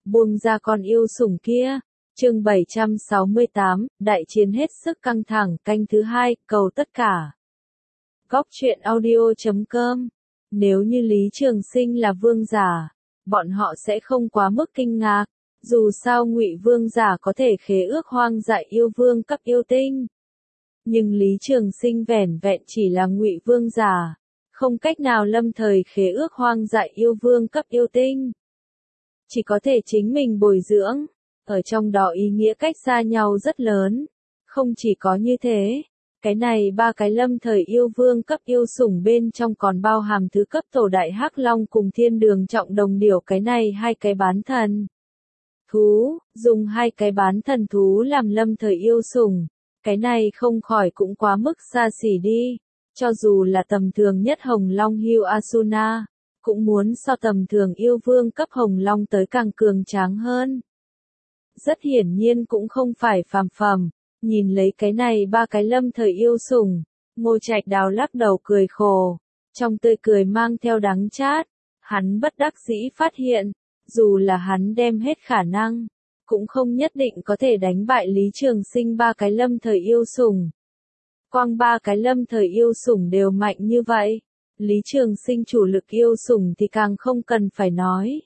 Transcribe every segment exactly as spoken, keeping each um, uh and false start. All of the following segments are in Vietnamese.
Buông ra con yêu sủng kia. Chương bảy trăm sáu mươi tám, đại chiến hết sức căng thẳng, canh thứ hai, cầu tất cả. Góc truyện audio chấm com. Nếu như Lý Trường Sinh là vương giả, bọn họ sẽ không quá mức kinh ngạc. Dù sao Ngụy vương giả có thể khế ước hoang dại yêu vương cấp yêu tinh. Nhưng Lý Trường Sinh vẻn vẹn chỉ là Ngụy vương giả, không cách nào lâm thời khế ước hoang dại yêu vương cấp yêu tinh. Chỉ có thể chính mình bồi dưỡng, ở trong đó ý nghĩa cách xa nhau rất lớn. Không chỉ có như thế, cái này ba cái lâm thời yêu vương cấp yêu sủng bên trong còn bao hàm thứ cấp tổ đại hắc long cùng thiên đường trọng đồng điểu, cái này hai cái bán thần thú, dùng hai cái bán thần thú làm lâm thời yêu sủng, cái này không khỏi cũng quá mức xa xỉ đi. Cho dù là tầm thường nhất hồng long Hugh Asuna, cũng muốn so tầm thường yêu vương cấp hồng long tới càng cường tráng hơn. Rất hiển nhiên cũng không phải phàm phẩm. Nhìn lấy cái này ba cái lâm thời yêu sủng, Ngô Trạch Đào lắc đầu cười khổ, trong tươi cười mang theo đắng chát. Hắn bất đắc dĩ phát hiện, dù là hắn đem hết khả năng, cũng không nhất định có thể đánh bại Lý Trường Sinh ba cái lâm thời yêu sủng. Quang ba cái lâm thời yêu sủng đều mạnh như vậy, Lý Trường Sinh chủ lực yêu sủng thì càng không cần phải nói.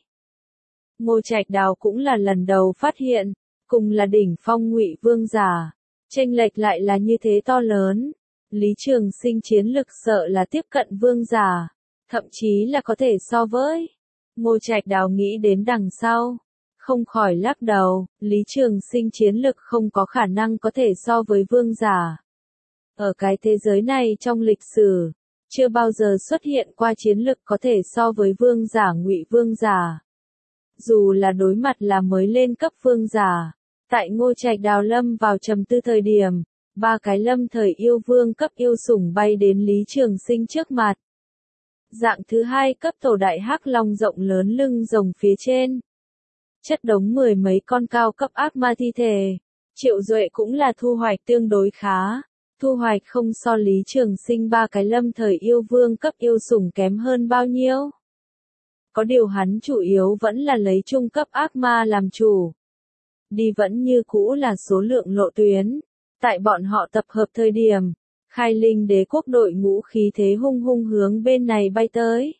Ngô Trạch Đào cũng là lần đầu phát hiện, cùng là đỉnh phong Ngụy vương giả, chênh lệch lại là như thế to lớn. Lý Trường Sinh chiến lực sợ là tiếp cận vương giả, thậm chí là có thể so với. Ngô Trạch Đào nghĩ đến đằng sau, không khỏi lắc đầu. Lý Trường Sinh chiến lực không có khả năng có thể so với vương giả. Ở cái thế giới này trong lịch sử, chưa bao giờ xuất hiện qua chiến lực có thể so với vương giả Ngụy vương giả. Dù là đối mặt là mới lên cấp vương giả, tại Ngô Trạch Đào lâm vào trầm tư thời điểm, ba cái lâm thời yêu vương cấp yêu sủng bay đến Lý Trường Sinh trước mặt. Dạng thứ hai cấp tổ đại hắc long rộng lớn lưng rồng phía trên, chất đống mười mấy con cao cấp ác ma thi thể. Triệu Duệ cũng là thu hoạch tương đối khá, thu hoạch không so Lý Trường Sinh ba cái lâm thời yêu vương cấp yêu sủng kém hơn bao nhiêu. Có điều hắn chủ yếu vẫn là lấy trung cấp ác ma làm chủ. Đi vẫn như cũ là số lượng lộ tuyến. Tại bọn họ tập hợp thời điểm, Khai Linh đế quốc đội ngũ khí thế hung hung hướng bên này bay tới.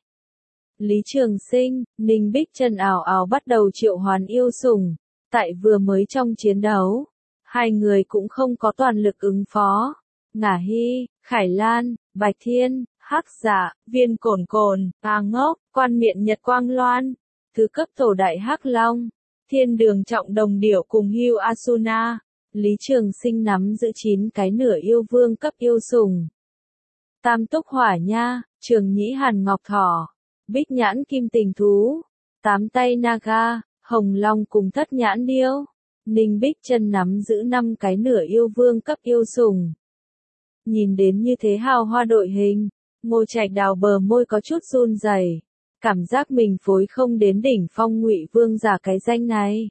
Lý Trường Sinh, Ninh Bích Trần ảo ảo bắt đầu triệu hoán yêu sủng. Tại vừa mới trong chiến đấu, hai người cũng không có toàn lực ứng phó. Ngả Hy, Khải Lan, Bạch Thiên, Hắc Dạ, Viên Cổn Cổn, A Ngốc, Quan Miện Nhật Quang Loan, thứ cấp tổ đại hắc long, thiên đường trọng đồng điểu cùng Hugh Asuna. Lý Trường Sinh nắm giữ chín cái nửa yêu vương cấp yêu sủng. Tam túc hỏa nha, Trường nhĩ hàn ngọc thỏ, bích nhãn kim tình thú, tám tay naga, hồng long cùng thất nhãn điêu. Ninh Bích Trân nắm giữ năm cái nửa yêu vương cấp yêu sủng. Nhìn đến như thế hào hoa đội hình, Ngô Trạch Đào bờ môi có chút run rẩy, cảm giác mình phối không đến đỉnh phong Ngụy vương giả cái danh này.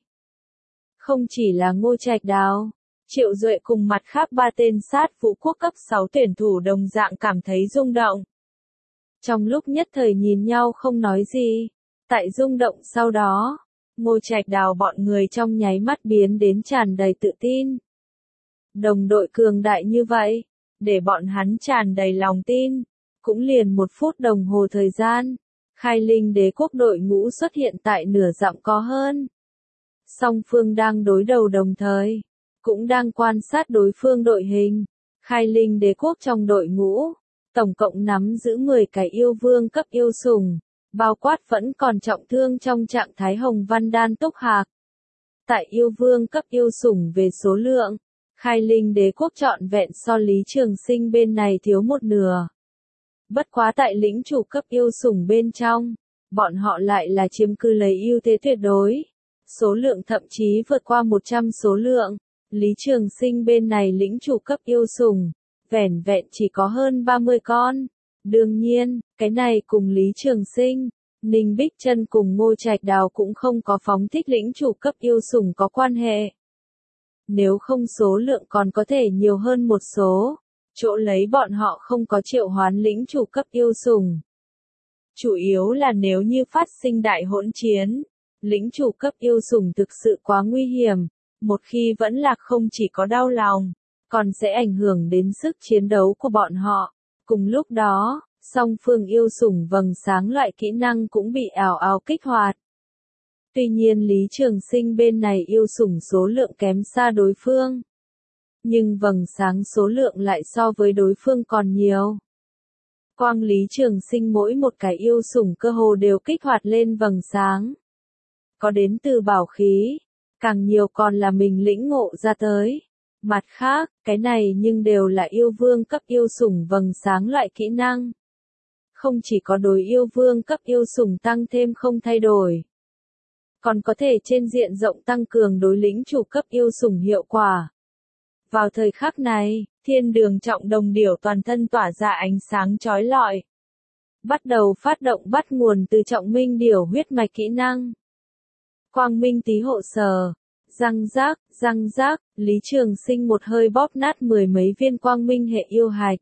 Không chỉ là Ngô Trạch Đào, Triệu Duệ cùng mặt khác ba tên sát vũ quốc cấp sáu tuyển thủ đồng dạng cảm thấy rung động. Trong lúc nhất thời nhìn nhau không nói gì, tại rung động sau đó, Ngô Trạch Đào bọn người trong nháy mắt biến đến tràn đầy tự tin. Đồng đội cường đại như vậy, để bọn hắn tràn đầy lòng tin, cũng liền một phút đồng hồ thời gian, Khai Linh đế quốc đội ngũ xuất hiện tại nửa dặm có hơn. Song phương đang đối đầu đồng thời, cũng đang quan sát đối phương đội hình. Khai Linh đế quốc trong đội ngũ, tổng cộng nắm giữ mười cái yêu vương cấp yêu sủng, bao quát vẫn còn trọng thương trong trạng thái Hồng Văn Đan Túc Hạc. Tại yêu vương cấp yêu sủng về số lượng, Khai Linh đế quốc trọn vẹn so Lý Trường Sinh bên này thiếu một nửa. Bất quá tại lĩnh chủ cấp yêu sủng bên trong, bọn họ lại là chiếm cứ lấy ưu thế tuyệt đối. Số lượng thậm chí vượt qua một trăm số lượng. Lý Trường Sinh bên này lĩnh chủ cấp yêu sủng, vẻn vẹn chỉ có hơn ba mươi con. Đương nhiên, cái này cùng Lý Trường Sinh, Ninh Bích Trân cùng Ngô Trạch Đào cũng không có phóng thích lĩnh chủ cấp yêu sủng có quan hệ. Nếu không số lượng còn có thể nhiều hơn một số, chỗ lấy bọn họ không có triệu hoán lĩnh chủ cấp yêu sủng. Chủ yếu là nếu như phát sinh đại hỗn chiến, Lĩnh chủ cấp yêu sủng thực sự quá nguy hiểm, một khi vẫn lạc không chỉ có đau lòng, còn sẽ ảnh hưởng đến sức chiến đấu của bọn họ. Cùng lúc đó, song phương yêu sủng vầng sáng loại kỹ năng cũng bị ảo ảo kích hoạt. Tuy nhiên Lý Trường Sinh bên này yêu sủng số lượng kém xa đối phương. Nhưng vầng sáng số lượng lại so với đối phương còn nhiều. Quang Lý Trường Sinh mỗi một cái yêu sủng cơ hồ đều kích hoạt lên vầng sáng. Có đến từ bảo khí, càng nhiều còn là mình lĩnh ngộ ra tới. Mặt khác, cái này nhưng đều là yêu vương cấp yêu sủng vầng sáng loại kỹ năng. Không chỉ có đối yêu vương cấp yêu sủng tăng thêm không thay đổi, còn có thể trên diện rộng tăng cường đối lĩnh chủ cấp yêu sủng hiệu quả. Vào thời khắc này, thiên đường trọng đồng điểu toàn thân tỏa ra ánh sáng chói lọi. Bắt đầu phát động bắt nguồn từ trọng minh điểu huyết mạch kỹ năng. Quang minh tý hộ sở. Răng rác, răng rác, Lý Trường Sinh một hơi bóp nát mười mấy viên quang minh hệ yêu hạch.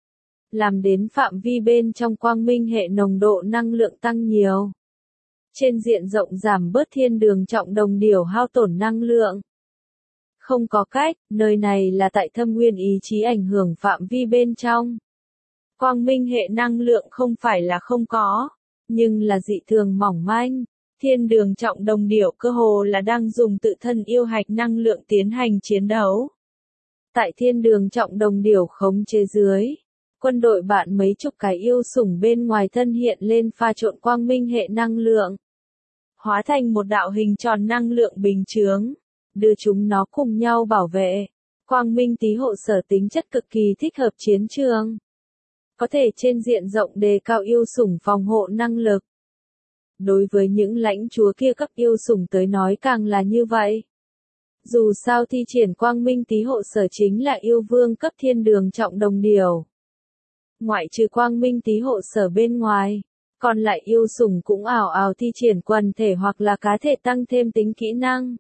Làm đến phạm vi bên trong quang minh hệ nồng độ năng lượng tăng nhiều. Trên diện rộng giảm bớt thiên đường trọng đồng điểu hao tổn năng lượng. Không có cách, nơi này là tại thâm nguyên ý chí ảnh hưởng phạm vi bên trong. Quang minh hệ năng lượng không phải là không có, nhưng là dị thường mỏng manh. Thiên đường trọng đồng điểu cơ hồ là đang dùng tự thân yêu hạch năng lượng tiến hành chiến đấu. Tại thiên đường trọng đồng điểu khống chế dưới, quân đội bạn mấy chục cái yêu sủng bên ngoài thân hiện lên pha trộn quang minh hệ năng lượng. Hóa thành một đạo hình tròn năng lượng bình chướng, đưa chúng nó cùng nhau bảo vệ. Quang minh tý hộ sở tính chất cực kỳ thích hợp chiến trường. Có thể trên diện rộng đề cao yêu sủng phòng hộ năng lực. Đối với những lãnh chúa kia cấp yêu sủng tới nói càng là như vậy. Dù sao thi triển quang minh tý hộ sở chính là yêu vương cấp thiên đường trọng đồng điểu. Ngoại trừ quang minh tý hộ sở bên ngoài, còn lại yêu sủng cũng ảo ảo thi triển quần thể hoặc là cá thể tăng thêm tính kỹ năng.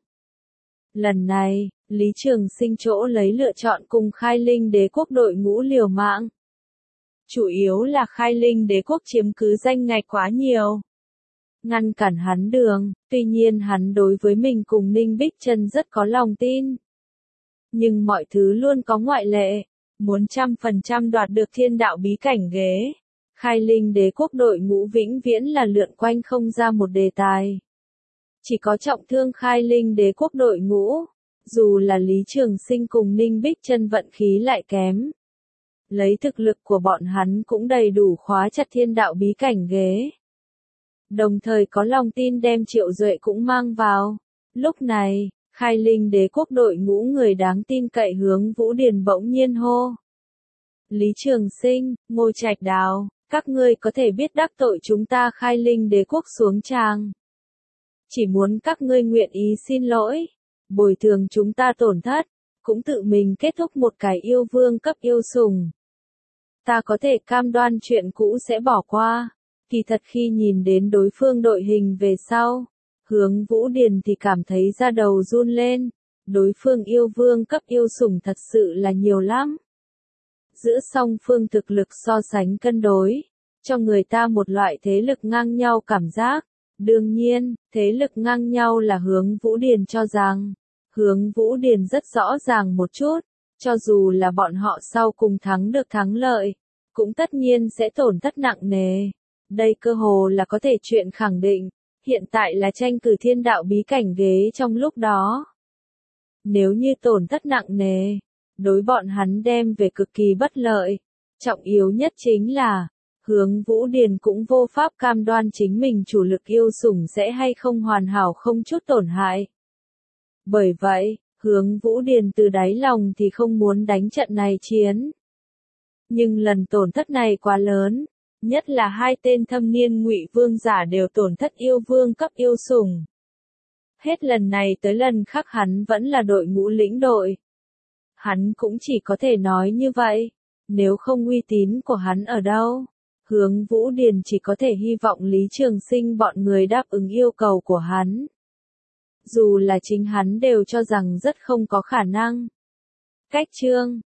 Lần này, Lý Trường Sinh chỗ lấy lựa chọn cùng Khai Linh Đế quốc đội ngũ liều mạng. Chủ yếu là Khai Linh Đế quốc chiếm cứ danh ngạch quá nhiều. Ngăn cản hắn đường, tuy nhiên hắn đối với mình cùng Ninh Bích Trân rất có lòng tin. Nhưng mọi thứ luôn có ngoại lệ, muốn trăm phần trăm đoạt được thiên đạo bí cảnh ghế. Khai Linh Đế quốc đội ngũ vĩnh viễn là lượn quanh không ra một đề tài. Chỉ có trọng thương Khai Linh Đế quốc đội ngũ, dù là Lý Trường Sinh cùng Ninh Bích Trân vận khí lại kém. Lấy thực lực của bọn hắn cũng đầy đủ khóa chặt thiên đạo bí cảnh ghế. Đồng thời có lòng tin đem Triệu Duệ cũng mang vào. Lúc này, Khai Linh Đế quốc đội ngũ người đáng tin cậy hướng Vũ Điền bỗng nhiên hô. Lý Trường Sinh, Ngô Trạch Đào, các ngươi có thể biết đắc tội chúng ta Khai Linh Đế quốc xuống tràng. Chỉ muốn các ngươi nguyện ý xin lỗi, bồi thường chúng ta tổn thất, cũng tự mình kết thúc một cái yêu vương cấp yêu sủng. Ta có thể cam đoan chuyện cũ sẽ bỏ qua. Kỳ thật khi nhìn đến đối phương đội hình về sau, hướng Vũ Điền thì cảm thấy da đầu run lên. Đối phương yêu vương cấp yêu sủng thật sự là nhiều lắm. Giữa song phương thực lực so sánh cân đối, cho người ta một loại thế lực ngang nhau cảm giác. Đương nhiên, thế lực ngang nhau là hướng Vũ Điền cho rằng, hướng Vũ Điền rất rõ ràng một chút, cho dù là bọn họ sau cùng thắng được thắng lợi, cũng tất nhiên sẽ tổn thất nặng nề. Đây cơ hồ là có thể chuyện khẳng định, hiện tại là tranh cử thiên đạo bí cảnh ghế trong lúc đó. Nếu như tổn thất nặng nề, đối bọn hắn đem về cực kỳ bất lợi, trọng yếu nhất chính là, hướng Vũ Điền cũng vô pháp cam đoan chính mình chủ lực yêu sủng sẽ hay không hoàn hảo không chút tổn hại. Bởi vậy, hướng Vũ Điền từ đáy lòng thì không muốn đánh trận này chiến. Nhưng lần tổn thất này quá lớn, nhất là hai tên thâm niên ngụy vương giả đều tổn thất yêu vương cấp yêu sủng. Hết lần này tới lần khác hắn vẫn là đội ngũ lĩnh đội. Hắn cũng chỉ có thể nói như vậy, nếu không uy tín của hắn ở đâu. Hướng Vũ Điền chỉ có thể hy vọng Lý Trường Sinh bọn người đáp ứng yêu cầu của hắn. Dù là chính hắn đều cho rằng rất không có khả năng. Cách chương